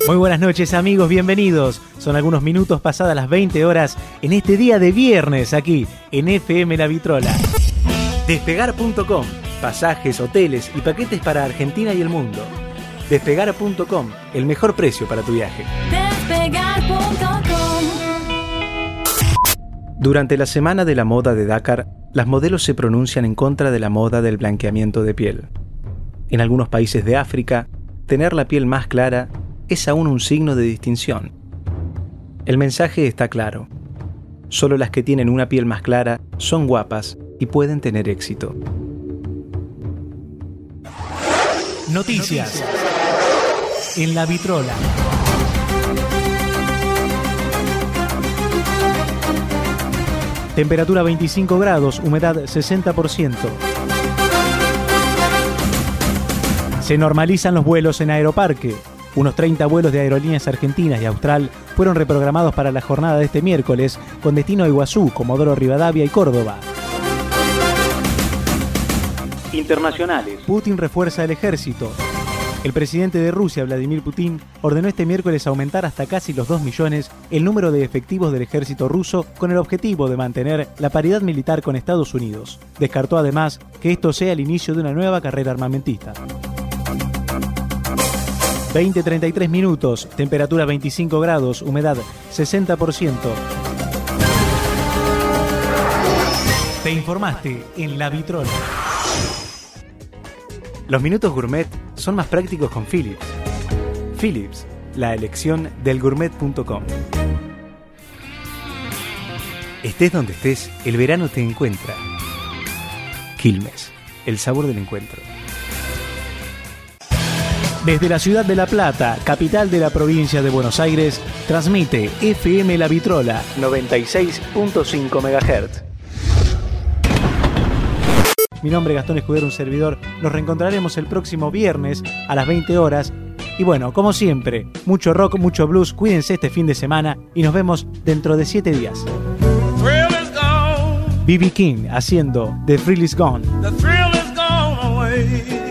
Muy buenas noches amigos, bienvenidos. Son algunos minutos pasadas las 20 horas en este día de viernes aquí en FM La Vitrola. Despegar.com, pasajes, hoteles y paquetes para Argentina y el mundo. Despegar.com, el mejor precio para tu viaje. Despegar.com. Durante la Semana de la Moda de Dakar, las modelos se pronuncian en contra de la moda del blanqueamiento de piel. En algunos países de África, tener la piel más clara es aún un signo de distinción. El mensaje está claro. Solo las que tienen una piel más clara son guapas y pueden tener éxito. Noticias en La Vitrola. Temperatura 25 grados, humedad 60%. Se normalizan los vuelos en Aeroparque. Unos 30 vuelos de aerolíneas argentinas y austral fueron reprogramados para la jornada de este miércoles con destino a Iguazú, Comodoro Rivadavia y Córdoba. Internacionales. Putin refuerza el ejército. El presidente de Rusia, Vladimir Putin, ordenó este miércoles aumentar hasta casi los 2 millones el número de efectivos del ejército ruso con el objetivo de mantener la paridad militar con Estados Unidos. Descartó además que esto sea el inicio de una nueva carrera armamentista. 20:33 minutos, temperatura 25 grados, humedad 60%. Te informaste en La Vitrola. Los minutos gourmet son más prácticos con Philips. Philips, la elección del gourmet.com. Estés donde estés, el verano te encuentra. Quilmes, el sabor del encuentro. Desde la ciudad de La Plata, capital de la provincia de Buenos Aires, transmite FM La Vitrola 96.5 MHz. Mi nombre es Gastón Escudero, un servidor. Nos reencontraremos el próximo viernes a las 20 horas. Y bueno, como siempre, mucho rock, mucho blues. Cuídense este fin de semana y nos vemos dentro de 7 días. B.B. King haciendo The Thrill Is Gone. The thrill is gone away.